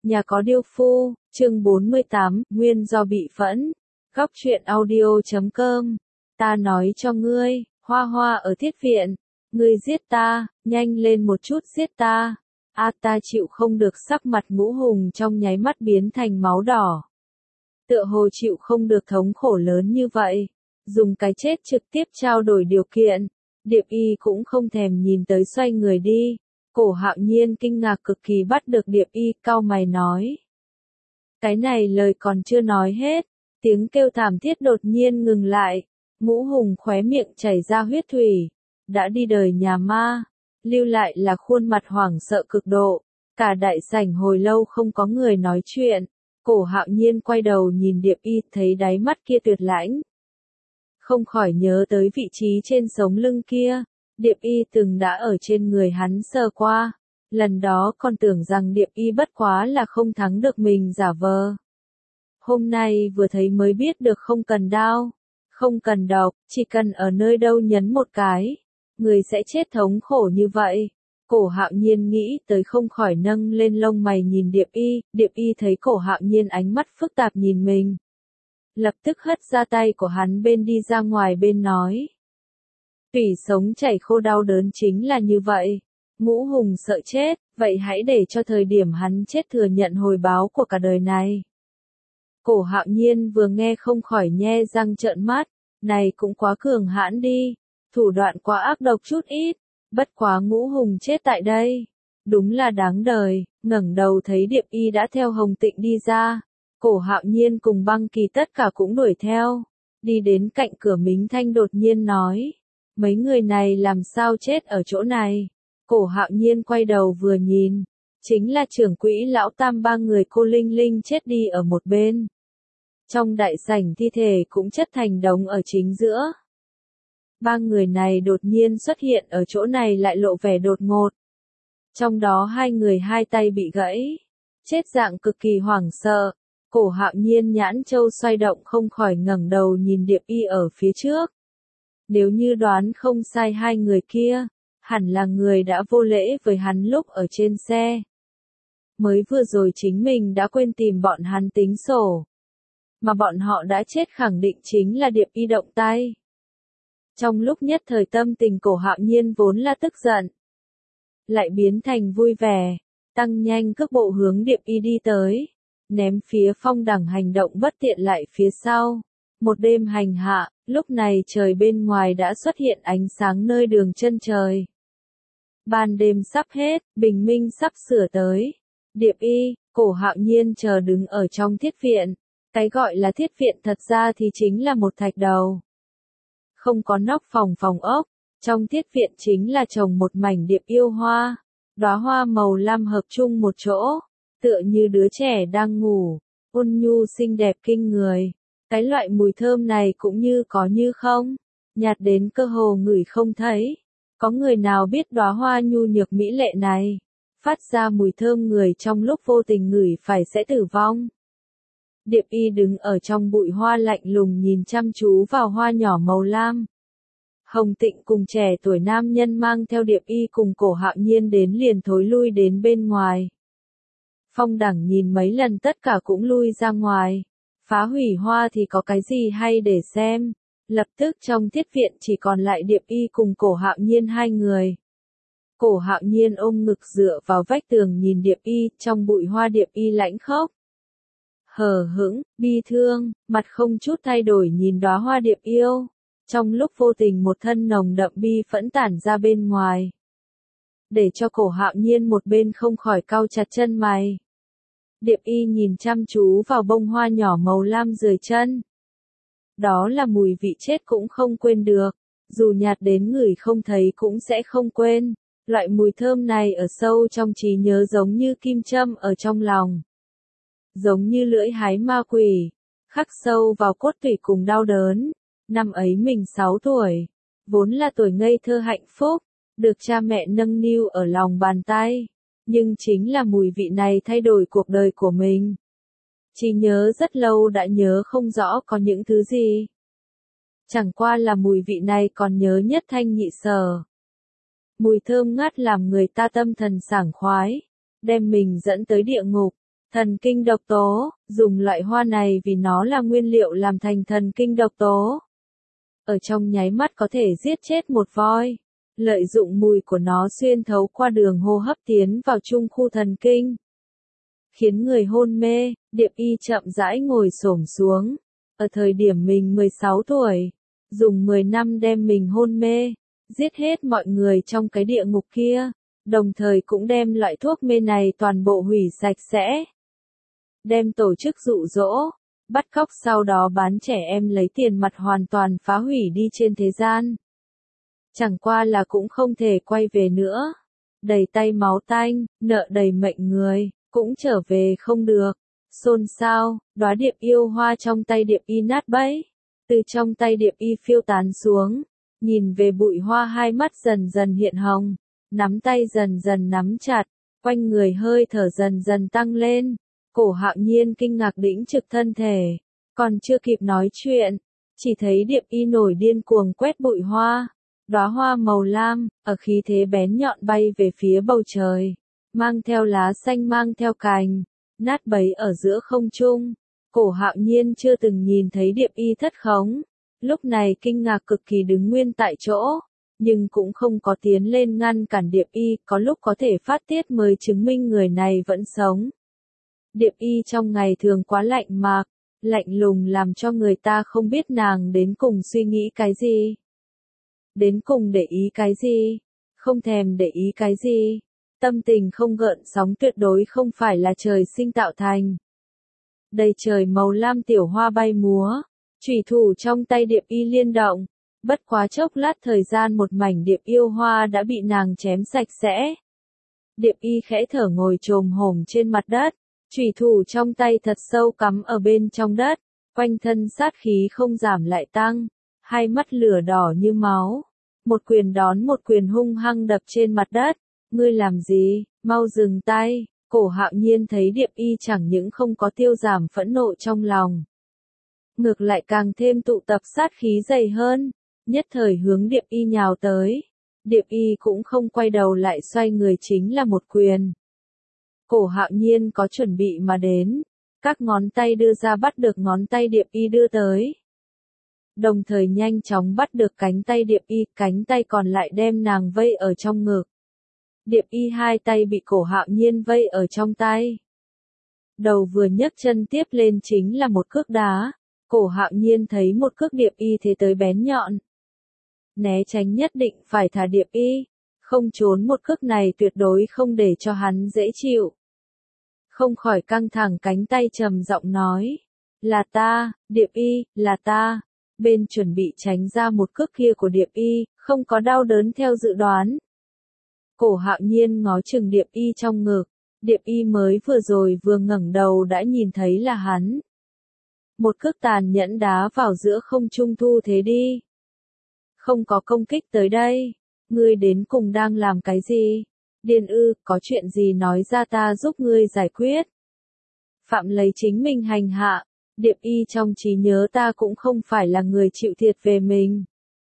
Nhà có điêu phu, chương 48, nguyên do bị phẫn. Góc truyện audio.com. Ta nói cho ngươi, Hoa Hoa ở thiết viện. Ngươi giết ta, nhanh lên một chút giết ta. Ta chịu không được, sắc mặt Ngũ Hùng trong nháy mắt biến thành máu đỏ. Tựa hồ chịu không được thống khổ lớn như vậy. Dùng cái chết trực tiếp trao đổi điều kiện. Điệp Y cũng không thèm nhìn tới, xoay người đi. Cổ Hạo Nhiên kinh ngạc cực kỳ bắt được Điệp Y, cau mày nói. Cái này lời còn chưa nói hết, tiếng kêu thảm thiết đột nhiên ngừng lại. Ngũ Hùng khóe miệng chảy ra huyết thủy. Đã đi đời nhà ma, lưu lại là khuôn mặt hoảng sợ cực độ. Cả đại sảnh hồi lâu không có người nói chuyện. Cổ Hạo Nhiên quay đầu nhìn Điệp Y, thấy đáy mắt kia tuyệt lãnh. Không khỏi nhớ tới vị trí trên sống lưng kia. Điệp Y từng đã ở trên người hắn sờ qua. Lần đó còn tưởng rằng Điệp Y bất quá là không thắng được mình giả vờ. Hôm nay vừa thấy mới biết được không cần đao, không cần độc, chỉ cần ở nơi đâu nhấn một cái, người sẽ chết thống khổ như vậy. Cổ Hạo Nhiên nghĩ tới không khỏi nâng lên lông mày nhìn Điệp Y thấy Cổ Hạo Nhiên ánh mắt phức tạp nhìn mình. Lập tức hất ra tay của hắn bên đi ra ngoài bên nói. Tủy sống chảy khô, đau đớn chính là như vậy. Ngũ Hùng sợ chết, vậy hãy để cho thời điểm hắn chết thừa nhận hồi báo của cả đời này. Cổ Hạo Nhiên vừa nghe không khỏi nhe răng trợn mắt, này cũng quá cường hãn đi, thủ đoạn quá ác độc chút ít, bất quá Ngũ Hùng chết tại đây. Đúng là đáng đời. Ngẩng đầu thấy Điệp Y đã theo Hồng Tịnh đi ra. Cổ Hạo Nhiên cùng Băng Kỳ tất cả cũng đuổi theo. Đi đến cạnh cửa Mính Thanh đột nhiên nói. Mấy người này làm sao chết ở chỗ này? Cổ Hạo Nhiên quay đầu vừa nhìn. Chính là trưởng quỹ lão tam, ba người cô Linh Linh chết đi ở một bên. Trong đại sảnh thi thể cũng chất thành đống ở chính giữa. Ba người này đột nhiên xuất hiện ở chỗ này lại lộ vẻ đột ngột. Trong đó hai người hai tay bị gãy. Chết dạng cực kỳ hoảng sợ. Cổ Hạo Nhiên nhãn châu xoay động, không khỏi ngẩng đầu nhìn Điệp Y ở phía trước. Nếu như đoán không sai, hai người kia hẳn là người đã vô lễ với hắn lúc ở trên xe. Mới vừa rồi chính mình đã quên tìm bọn hắn tính sổ. Mà bọn họ đã chết khẳng định chính là Điệp Y động tay. Trong lúc nhất thời tâm tình Cổ Hạo Nhiên vốn là tức giận, lại biến thành vui vẻ, tăng nhanh cước bộ hướng Điệp Y đi tới. Ném phía Phong Đằng hành động bất tiện lại phía sau. Một đêm hành hạ, lúc này trời bên ngoài đã xuất hiện ánh sáng nơi đường chân trời. Ban đêm sắp hết, bình minh sắp sửa tới. Điệp Y, Cổ Hạo Nhiên chờ đứng ở trong thiết viện. Cái gọi là thiết viện thật ra thì chính là một thạch đầu. Không có nóc phòng ốc, trong thiết viện chính là trồng một mảnh điệp yêu hoa. Đóa hoa màu lam hợp chung một chỗ, tựa như đứa trẻ đang ngủ, ôn nhu xinh đẹp kinh người. Cái loại mùi thơm này cũng như có như không, nhạt đến cơ hồ ngửi không thấy. Có người nào biết đóa hoa nhu nhược mỹ lệ này, phát ra mùi thơm người trong lúc vô tình ngửi phải sẽ tử vong. Điệp Y đứng ở trong bụi hoa lạnh lùng nhìn chăm chú vào hoa nhỏ màu lam. Hồng Tịnh cùng trẻ tuổi nam nhân mang theo Điệp Y cùng Cổ Hạo Nhiên đến liền thối lui đến bên ngoài. Phong Đằng nhìn mấy lần tất cả cũng lui ra ngoài. Phá hủy hoa thì có cái gì hay để xem. Lập tức trong thiết viện chỉ còn lại Điệp Y cùng Cổ Hạo Nhiên hai người. Cổ Hạo Nhiên ôm ngực dựa vào vách tường nhìn Điệp Y, trong bụi hoa Điệp Y lãnh khốc. Hờ hững, bi thương, mặt không chút thay đổi nhìn đóa hoa điệp yêu. Trong lúc vô tình một thân nồng đậm bi phẫn tản ra bên ngoài. Để cho Cổ Hạo Nhiên một bên không khỏi cau chặt chân mày. Điệp Y nhìn chăm chú vào bông hoa nhỏ màu lam dưới chân. Đó là mùi vị chết cũng không quên được. Dù nhạt đến ngửi không thấy cũng sẽ không quên. Loại mùi thơm này ở sâu trong trí nhớ giống như kim châm ở trong lòng. Giống như lưỡi hái ma quỷ, khắc sâu vào cốt tủy cùng đau đớn. Năm ấy mình 6 tuổi, vốn là tuổi ngây thơ hạnh phúc, được cha mẹ nâng niu ở lòng bàn tay. Nhưng chính là mùi vị này thay đổi cuộc đời của mình. Chỉ nhớ rất lâu đã nhớ không rõ có những thứ gì. Chẳng qua là mùi vị này còn nhớ nhất thanh nhị sở. Mùi thơm ngát làm người ta tâm thần sảng khoái, đem mình dẫn tới địa ngục. Thần kinh độc tố, dùng loại hoa này vì nó là nguyên liệu làm thành thần kinh độc tố. Ở trong nháy mắt có thể giết chết một voi. Lợi dụng mùi của nó xuyên thấu qua đường hô hấp tiến vào trung khu thần kinh. Khiến người hôn mê, Điệp Y chậm rãi ngồi xổm xuống. Ở thời điểm mình 16 tuổi, dùng 10 năm đem mình hôn mê, giết hết mọi người trong cái địa ngục kia, đồng thời cũng đem loại thuốc mê này toàn bộ hủy sạch sẽ. Đem tổ chức dụ dỗ, bắt cóc sau đó bán trẻ em lấy tiền mặt hoàn toàn phá hủy đi trên thế gian. Chẳng qua là cũng không thể quay về nữa. Đầy tay máu tanh, nợ đầy mệnh người, cũng trở về không được. Xôn xao, đóa điệp yêu hoa trong tay Điệp Y nát bấy. Từ trong tay Điệp Y phiêu tán xuống, nhìn về bụi hoa hai mắt dần dần hiện hồng, nắm tay dần dần nắm chặt, quanh người hơi thở dần dần tăng lên. Cổ Hạo Nhiên kinh ngạc đĩnh trực thân thể, còn chưa kịp nói chuyện, chỉ thấy Điệp Y nổi điên cuồng quét bụi hoa. Đóa hoa màu lam, ở khí thế bén nhọn bay về phía bầu trời, mang theo lá xanh mang theo cành, nát bấy ở giữa không trung. Cổ Hạo Nhiên chưa từng nhìn thấy Điệp Y thất khống, lúc này kinh ngạc cực kỳ đứng nguyên tại chỗ, nhưng cũng không có tiến lên ngăn cản Điệp Y, có lúc có thể phát tiết mới chứng minh người này vẫn sống. Điệp Y trong ngày thường quá lạnh mạc, lạnh lùng làm cho người ta không biết nàng đến cùng suy nghĩ cái gì. Đến cùng để ý cái gì, không thèm để ý cái gì, tâm tình không gợn sóng tuyệt đối không phải là trời sinh tạo thành. Đầy trời màu lam tiểu hoa bay múa, chủy thủ trong tay Điệp Y liên động, bất quá chốc lát thời gian một mảnh điệp yêu hoa đã bị nàng chém sạch sẽ. Điệp Y khẽ thở ngồi chồm hổm trên mặt đất, chủy thủ trong tay thật sâu cắm ở bên trong đất, quanh thân sát khí không giảm lại tăng. Hai mắt lửa đỏ như máu, một quyền đón một quyền hung hăng đập trên mặt đất. Ngươi làm gì, mau dừng tay. Cổ Hạo Nhiên thấy Điệp Y chẳng những không có tiêu giảm phẫn nộ trong lòng, ngược lại càng thêm tụ tập sát khí dày hơn, nhất thời hướng Điệp Y nhào tới. Điệp Y cũng không quay đầu lại, xoay người chính là một quyền. Cổ Hạo Nhiên có chuẩn bị mà đến, các ngón tay đưa ra bắt được ngón tay Điệp Y đưa tới. Đồng thời nhanh chóng bắt được cánh tay Điệp Y, cánh tay còn lại đem nàng vây ở trong ngực. Điệp Y hai tay bị Cổ Hạo Nhiên vây ở trong tay. Đầu vừa nhấc chân tiếp lên chính là một cước đá. Cổ Hạo Nhiên thấy một cước Điệp Y thế tới bén nhọn, né tránh nhất định phải thả Điệp Y, không trốn một cước này tuyệt đối không để cho hắn dễ chịu. Không khỏi căng thẳng cánh tay trầm giọng nói, là ta, Điệp Y, là ta. Bên chuẩn bị tránh ra một cước kia của Điệp Y, không có đau đớn theo dự đoán. Cổ Hạo Nhiên ngó chừng Điệp Y trong ngực, Điệp Y mới vừa rồi vừa ngẩng đầu đã nhìn thấy là hắn. Một cước tàn nhẫn đá vào giữa không trung, thu thế đi. Không có công kích tới đây, ngươi đến cùng đang làm cái gì? Điên ư, có chuyện gì nói ra ta giúp ngươi giải quyết. Phạm lấy chính mình hành hạ. Điệp Y trong trí nhớ ta cũng không phải là người chịu thiệt về mình.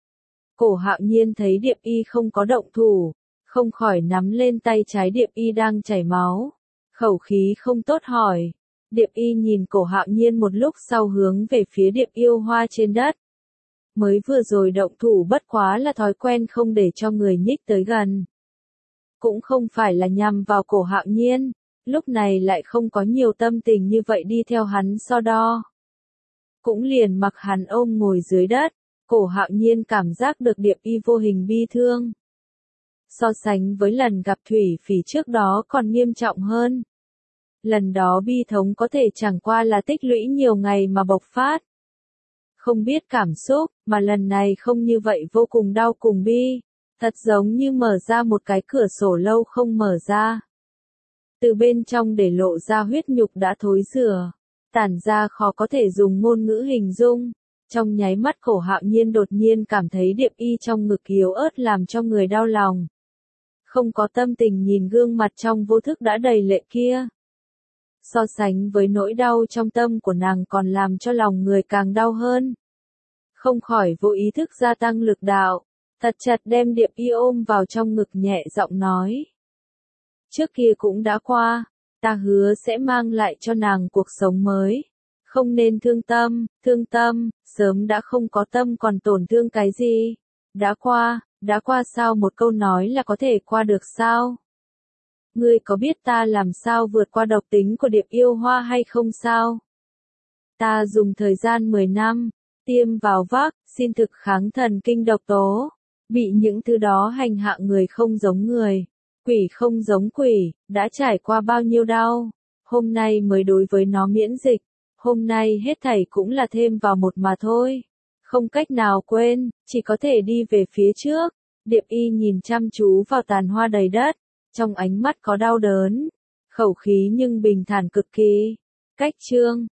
Cổ Hạo Nhiên thấy Điệp Y không có động thủ, không khỏi nắm lên tay trái Điệp Y đang chảy máu. Khẩu khí không tốt hỏi. Điệp Y nhìn Cổ Hạo Nhiên một lúc sau hướng về phía điệp yêu hoa trên đất. Mới vừa rồi động thủ bất quá là thói quen không để cho người nhích tới gần. Cũng không phải là nhằm vào Cổ Hạo Nhiên. Lúc này lại không có nhiều tâm tình như vậy đi theo hắn so đo. Cũng liền mặc hắn ôm ngồi dưới đất, Cổ Hạo Nhiên cảm giác được Điệp Y vô hình bi thương. So sánh với lần gặp Thủy Phỉ trước đó còn nghiêm trọng hơn. Lần đó bi thống có thể chẳng qua là tích lũy nhiều ngày mà bộc phát. Không biết cảm xúc, mà lần này không như vậy, vô cùng đau cùng bi. Thật giống như mở ra một cái cửa sổ lâu không mở ra. Từ bên trong để lộ ra huyết nhục đã thối rữa, tản ra khó có thể dùng ngôn ngữ hình dung. Trong nháy mắt Cổ Hạo Nhiên đột nhiên cảm thấy Điệp Y trong ngực yếu ớt làm cho người đau lòng. Không có tâm tình nhìn gương mặt trong vô thức đã đầy lệ kia. So sánh với nỗi đau trong tâm của nàng còn làm cho lòng người càng đau hơn. Không khỏi vô ý thức gia tăng lực đạo, thật chặt đem Điệp Y ôm vào trong ngực, nhẹ giọng nói. Trước kia cũng đã qua, Ta hứa sẽ mang lại cho nàng cuộc sống mới. Không nên thương tâm, sớm đã không có tâm còn tổn thương cái gì. Đã qua sao một câu nói là có thể qua được sao? Ngươi có biết ta làm sao vượt qua độc tính của điệp yêu hoa hay không sao? Ta dùng thời gian 10 năm, tiêm vào vắc, xin thực kháng thần kinh độc tố. Bị những thứ đó hành hạ người không giống người, quỷ không giống quỷ, đã trải qua bao nhiêu đau. Hôm nay mới đối với nó miễn dịch. Hôm nay hết thảy cũng là thêm vào một mà thôi. Không cách nào quên, chỉ có thể đi về phía trước. Điệp y nhìn chăm chú vào tàn hoa đầy đất. Trong ánh mắt có đau đớn. Khẩu khí nhưng bình thản cực kỳ. Cách chương